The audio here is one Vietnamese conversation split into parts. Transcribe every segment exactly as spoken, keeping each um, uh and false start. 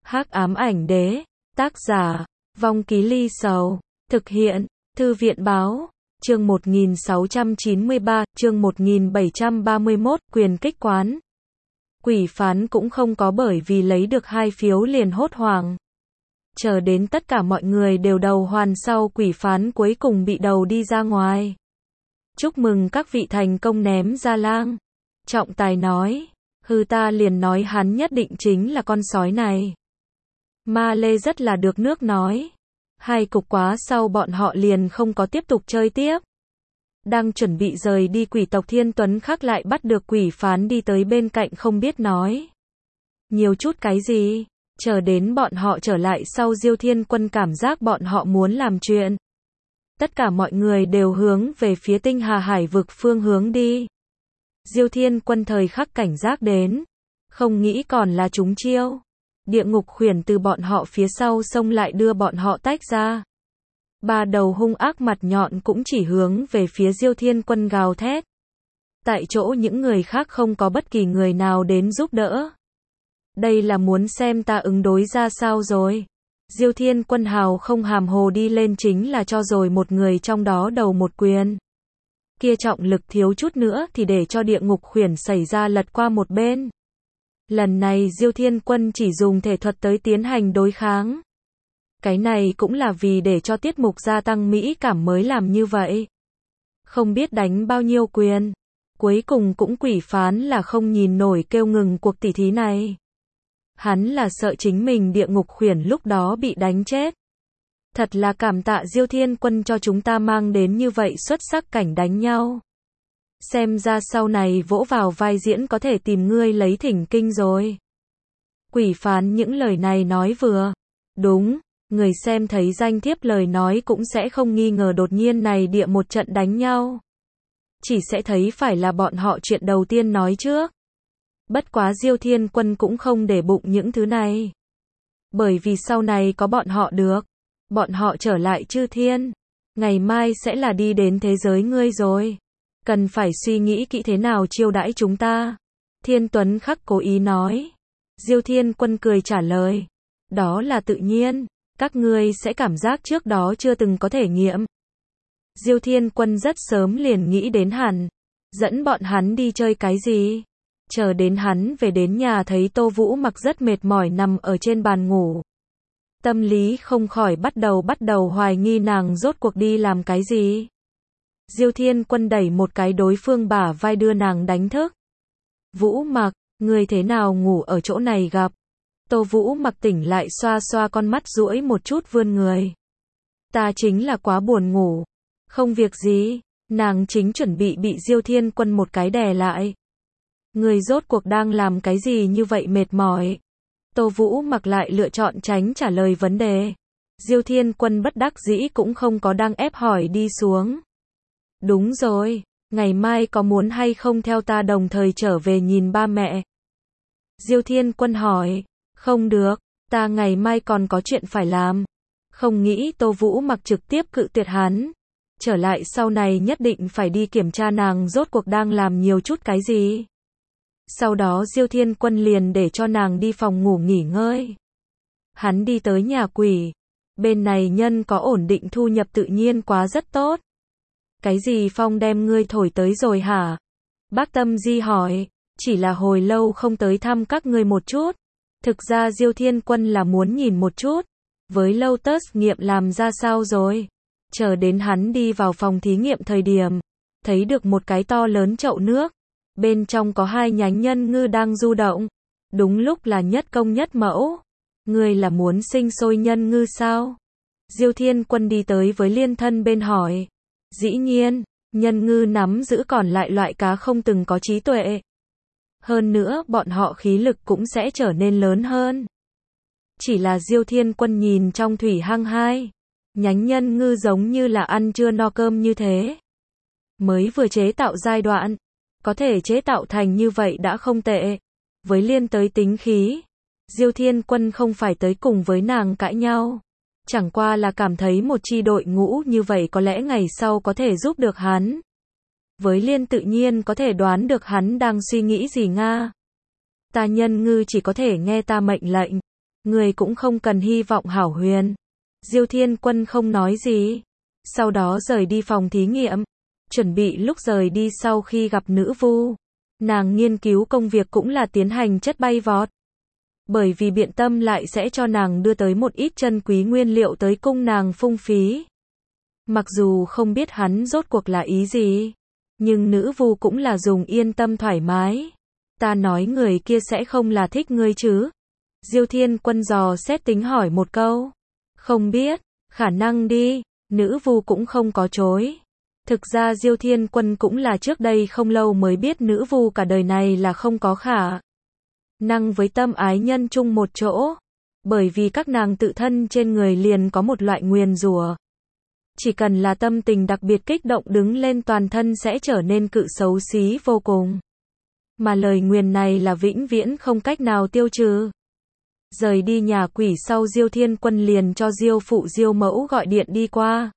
Hắc ám ảnh đế, tác giả, Vong Ký Ly Sầu, thực hiện, Thư viện báo, chương một nghìn sáu trăm chín mươi ba, chương một nghìn bảy trăm ba mươi mốt, quyền kích quán. Quỷ phán cũng không có bởi vì lấy được hai phiếu liền hốt hoảng. Chờ đến tất cả mọi người đều đầu hoàn sau quỷ phán cuối cùng bị đầu đi ra ngoài. Chúc mừng các vị thành công ném ra lang. Trọng tài nói, hư ta liền nói hắn nhất định chính là con sói này. Ma Lê rất là được nước nói. Hai cục quá sau bọn họ liền không có tiếp tục chơi tiếp. Đang chuẩn bị rời đi quỷ tộc Thiên Tuấn Khắc lại bắt được quỷ phán đi tới bên cạnh không biết nói. Nhiều chút cái gì? Chờ đến bọn họ trở lại sau Diêu Thiên Quân cảm giác bọn họ muốn làm chuyện. Tất cả mọi người đều hướng về phía tinh hà hải vực phương hướng đi. Diêu Thiên Quân thời khắc cảnh giác đến. Không nghĩ còn là chúng chiêu. Địa ngục khuyển từ bọn họ phía sau xông lại đưa bọn họ tách ra. Ba đầu hung ác mặt nhọn cũng chỉ hướng về phía Diêu Thiên Quân gào thét. Tại chỗ những người khác không có bất kỳ người nào đến giúp đỡ. Đây là muốn xem ta ứng đối ra sao rồi. Diêu Thiên Quân hào không hàm hồ đi lên chính là cho rồi một người trong đó đầu một quyền. Kia trọng lực thiếu chút nữa thì để cho địa ngục khuyển xảy ra lật qua một bên. Lần này Diêu Thiên Quân chỉ dùng thể thuật tới tiến hành đối kháng. Cái này cũng là vì để cho tiết mục gia tăng mỹ cảm mới làm như vậy. Không biết đánh bao nhiêu quyền. Cuối cùng cũng quỷ phán là không nhìn nổi kêu ngừng cuộc tỉ thí này. Hắn là sợ chính mình địa ngục khuyển lúc đó bị đánh chết. Thật là cảm tạ Diêu Thiên Quân cho chúng ta mang đến như vậy xuất sắc cảnh đánh nhau. Xem ra sau này vỗ vào vai diễn có thể tìm ngươi lấy thỉnh kinh rồi. Quỷ phán những lời này nói vừa. Đúng, người xem thấy danh thiếp lời nói cũng sẽ không nghi ngờ đột nhiên này địa một trận đánh nhau. Chỉ sẽ thấy phải là bọn họ chuyện đầu tiên nói trước. Bất quá Diêu Thiên Quân cũng không để bụng những thứ này. Bởi vì sau này có bọn họ được. Bọn họ trở lại chư thiên. Ngày mai sẽ là đi đến thế giới ngươi rồi. Cần phải suy nghĩ kỹ thế nào chiêu đãi chúng ta. Thiên Tuấn Khắc cố ý nói. Diêu Thiên Quân cười trả lời. Đó là tự nhiên. Các ngươi sẽ cảm giác trước đó chưa từng có thể nghiệm. Diêu Thiên Quân rất sớm liền nghĩ đến hẳn. Dẫn bọn hắn đi chơi cái gì. Chờ đến hắn về đến nhà thấy Tô Vũ Mặc rất mệt mỏi nằm ở trên bàn ngủ. Tâm lý không khỏi bắt đầu bắt đầu hoài nghi nàng rốt cuộc đi làm cái gì. Diêu Thiên Quân đẩy một cái đối phương bả vai đưa nàng đánh thức. Vũ Mặc, người thế nào ngủ ở chỗ này gặp. Tô Vũ Mặc tỉnh lại xoa xoa con mắt duỗi một chút vươn người. Ta chính là quá buồn ngủ. Không việc gì, nàng chính chuẩn bị bị Diêu Thiên Quân một cái đè lại. Người rốt cuộc đang làm cái gì như vậy mệt mỏi. Tô Vũ Mặc lại lựa chọn tránh trả lời vấn đề. Diêu Thiên Quân bất đắc dĩ cũng không có đang ép hỏi đi xuống. Đúng rồi, ngày mai có muốn hay không theo ta đồng thời trở về nhìn ba mẹ? Diêu Thiên Quân hỏi, không được, ta ngày mai còn có chuyện phải làm. Không nghĩ Tô Vũ Mặc trực tiếp cự tuyệt hắn. Trở lại sau này nhất định phải đi kiểm tra nàng rốt cuộc đang làm nhiều chút cái gì. Sau đó Diêu Thiên Quân liền để cho nàng đi phòng ngủ nghỉ ngơi. Hắn đi tới nhà quỷ. Bên này nhân có ổn định thu nhập tự nhiên quá rất tốt. Cái gì phong đem ngươi thổi tới rồi hả? Bác Tâm Di hỏi. Chỉ là hồi lâu không tới thăm các ngươi một chút. Thực ra Diêu Thiên Quân là muốn nhìn một chút. Với Lotus nghiệm làm ra sao rồi? Chờ đến hắn đi vào phòng thí nghiệm thời điểm. Thấy được một cái to lớn chậu nước. Bên trong có hai nhánh nhân ngư đang du động. Đúng lúc là nhất công nhất mẫu. Ngươi là muốn sinh sôi nhân ngư sao? Diêu Thiên Quân đi tới với Liên Thân bên hỏi. Dĩ nhiên, nhân ngư nắm giữ còn lại loại cá không từng có trí tuệ. Hơn nữa bọn họ khí lực cũng sẽ trở nên lớn hơn. Chỉ là Diêu Thiên Quân nhìn trong thủy hang hai. Nhánh nhân ngư giống như là ăn chưa no cơm như thế. Mới vừa chế tạo giai đoạn. Có thể chế tạo thành như vậy đã không tệ. Với liên tới tính khí. Diêu Thiên Quân không phải tới cùng với nàng cãi nhau. Chẳng qua là cảm thấy một chi đội ngũ như vậy có lẽ ngày sau có thể giúp được hắn. Với liên tự nhiên có thể đoán được hắn đang suy nghĩ gì nga. Ta nhân ngư chỉ có thể nghe ta mệnh lệnh. Người cũng không cần hy vọng hảo huyền. Diêu Thiên Quân không nói gì. Sau đó rời đi phòng thí nghiệm. Chuẩn bị lúc rời đi sau khi gặp nữ vu. Nàng nghiên cứu công việc cũng là tiến hành chất bay vọt. Bởi vì Biện Tâm lại sẽ cho nàng đưa tới một ít chân quý nguyên liệu tới cung nàng phung phí. Mặc dù không biết hắn rốt cuộc là ý gì. Nhưng nữ vu cũng là dùng yên tâm thoải mái. Ta nói người kia sẽ không là thích ngươi chứ? Diêu Thiên Quân dò xét tính hỏi một câu. Không biết, khả năng đi. Nữ vu cũng không có chối. Thực ra Diêu Thiên Quân cũng là trước đây không lâu mới biết nữ vu cả đời này là không có khả năng với tâm ái nhân chung một chỗ. Bởi vì các nàng tự thân trên người liền có một loại nguyền rủa. Chỉ cần là tâm tình đặc biệt kích động đứng lên toàn thân sẽ trở nên cự xấu xí vô cùng. Mà lời nguyền này là vĩnh viễn không cách nào tiêu trừ. Rời đi nhà quỷ sau Diêu Thiên Quân liền cho Diêu phụ Diêu mẫu gọi điện đi qua.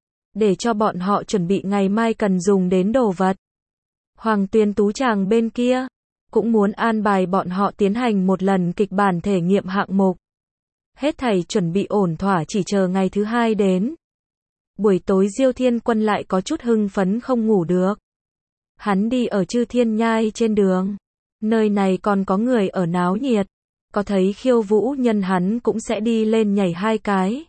Để cho bọn họ chuẩn bị ngày mai cần dùng đến đồ vật. Hoàng Tuyên Tú chàng bên kia cũng muốn an bài bọn họ tiến hành một lần kịch bản thể nghiệm hạng mục. Hết thảy chuẩn bị ổn thỏa chỉ chờ ngày thứ hai đến. Buổi tối Diêu Thiên Quân lại có chút hưng phấn không ngủ được. Hắn đi ở Chư Thiên Nhai trên đường. Nơi này còn có người ở náo nhiệt. Có thấy khiêu vũ nhân hắn cũng sẽ đi lên nhảy hai cái.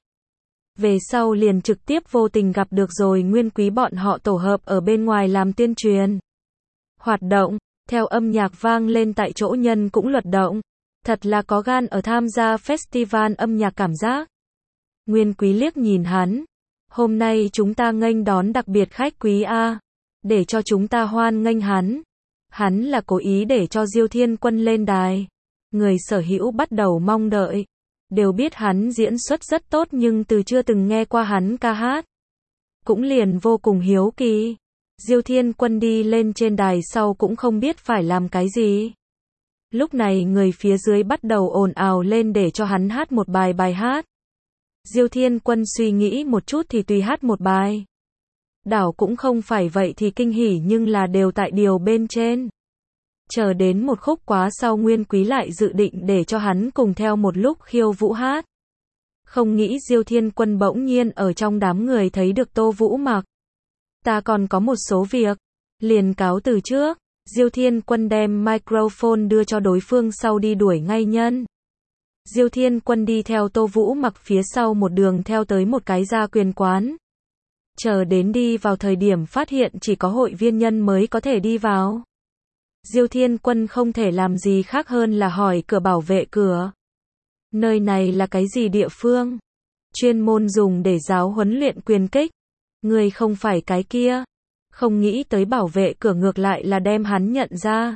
Về sau liền trực tiếp vô tình gặp được rồi Nguyên Quý bọn họ tổ hợp ở bên ngoài làm tuyên truyền. Hoạt động, theo âm nhạc vang lên tại chỗ nhân cũng luật động. Thật là có gan ở tham gia festival âm nhạc cảm giác. Nguyên Quý liếc nhìn hắn. Hôm nay chúng ta nghênh đón đặc biệt khách quý A. Để cho chúng ta hoan nghênh hắn. Hắn là cố ý để cho Diêu Thiên Quân lên đài. Người sở hữu bắt đầu mong đợi. Đều biết hắn diễn xuất rất tốt nhưng từ chưa từng nghe qua hắn ca hát. Cũng liền vô cùng hiếu kỳ. Diêu Thiên Quân đi lên trên đài sau cũng không biết phải làm cái gì. Lúc này người phía dưới bắt đầu ồn ào lên để cho hắn hát một bài bài hát. Diêu Thiên Quân suy nghĩ một chút thì tùy hát một bài. Đảo cũng không phải vậy thì kinh hỉ nhưng là đều tại điều bên trên. Chờ đến một khúc quá sau Nguyên Quý lại dự định để cho hắn cùng theo một lúc khiêu vũ hát. Không nghĩ Diêu Thiên Quân bỗng nhiên ở trong đám người thấy được Tô Vũ Mặc. Ta còn có một số việc. Liền cáo từ trước. Diêu Thiên Quân đem microphone đưa cho đối phương sau đi đuổi ngay nhân. Diêu Thiên Quân đi theo Tô Vũ Mặc phía sau một đường theo tới một cái gia quyền quán. Chờ đến đi vào thời điểm phát hiện chỉ có hội viên nhân mới có thể đi vào. Diêu Thiên Quân không thể làm gì khác hơn là hỏi cửa bảo vệ cửa. Nơi này là cái gì địa phương? Chuyên môn dùng để giáo huấn luyện quyền kích. Người không phải cái kia. Không nghĩ tới bảo vệ cửa ngược lại là đem hắn nhận ra.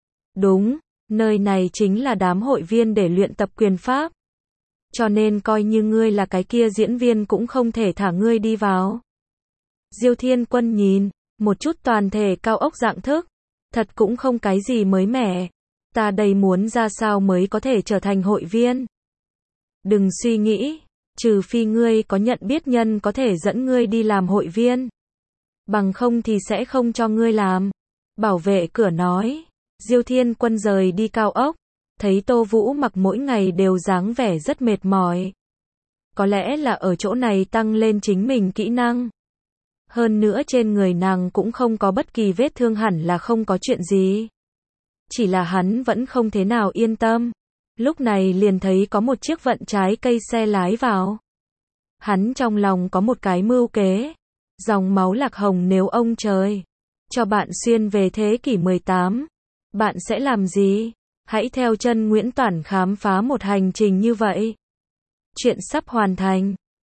Đúng, nơi này chính là đám hội viên để luyện tập quyền pháp. Cho nên coi như ngươi là cái kia diễn viên cũng không thể thả ngươi đi vào. Diêu Thiên Quân nhìn, một chút toàn thể cao ốc dạng thức. Thật cũng không cái gì mới mẻ. Ta đây muốn ra sao mới có thể trở thành hội viên. Đừng suy nghĩ, trừ phi ngươi có nhận biết nhân có thể dẫn ngươi đi làm hội viên. Bằng không thì sẽ không cho ngươi làm. Bảo vệ cửa nói. Diêu Thiên Quân rời đi cao ốc. Thấy Tô Vũ Mặc mỗi ngày đều dáng vẻ rất mệt mỏi. Có lẽ là ở chỗ này tăng lên chính mình kỹ năng. Hơn nữa trên người nàng cũng không có bất kỳ vết thương hẳn là không có chuyện gì. Chỉ là hắn vẫn không thế nào yên tâm. Lúc này liền thấy có một chiếc vận trái cây xe lái vào. Hắn trong lòng có một cái mưu kế. Dòng máu lạc hồng nếu ông trời cho bạn xuyên về thế kỷ mười tám. Bạn sẽ làm gì? Hãy theo chân Nguyễn Toản khám phá một hành trình như vậy. Chuyện sắp hoàn thành.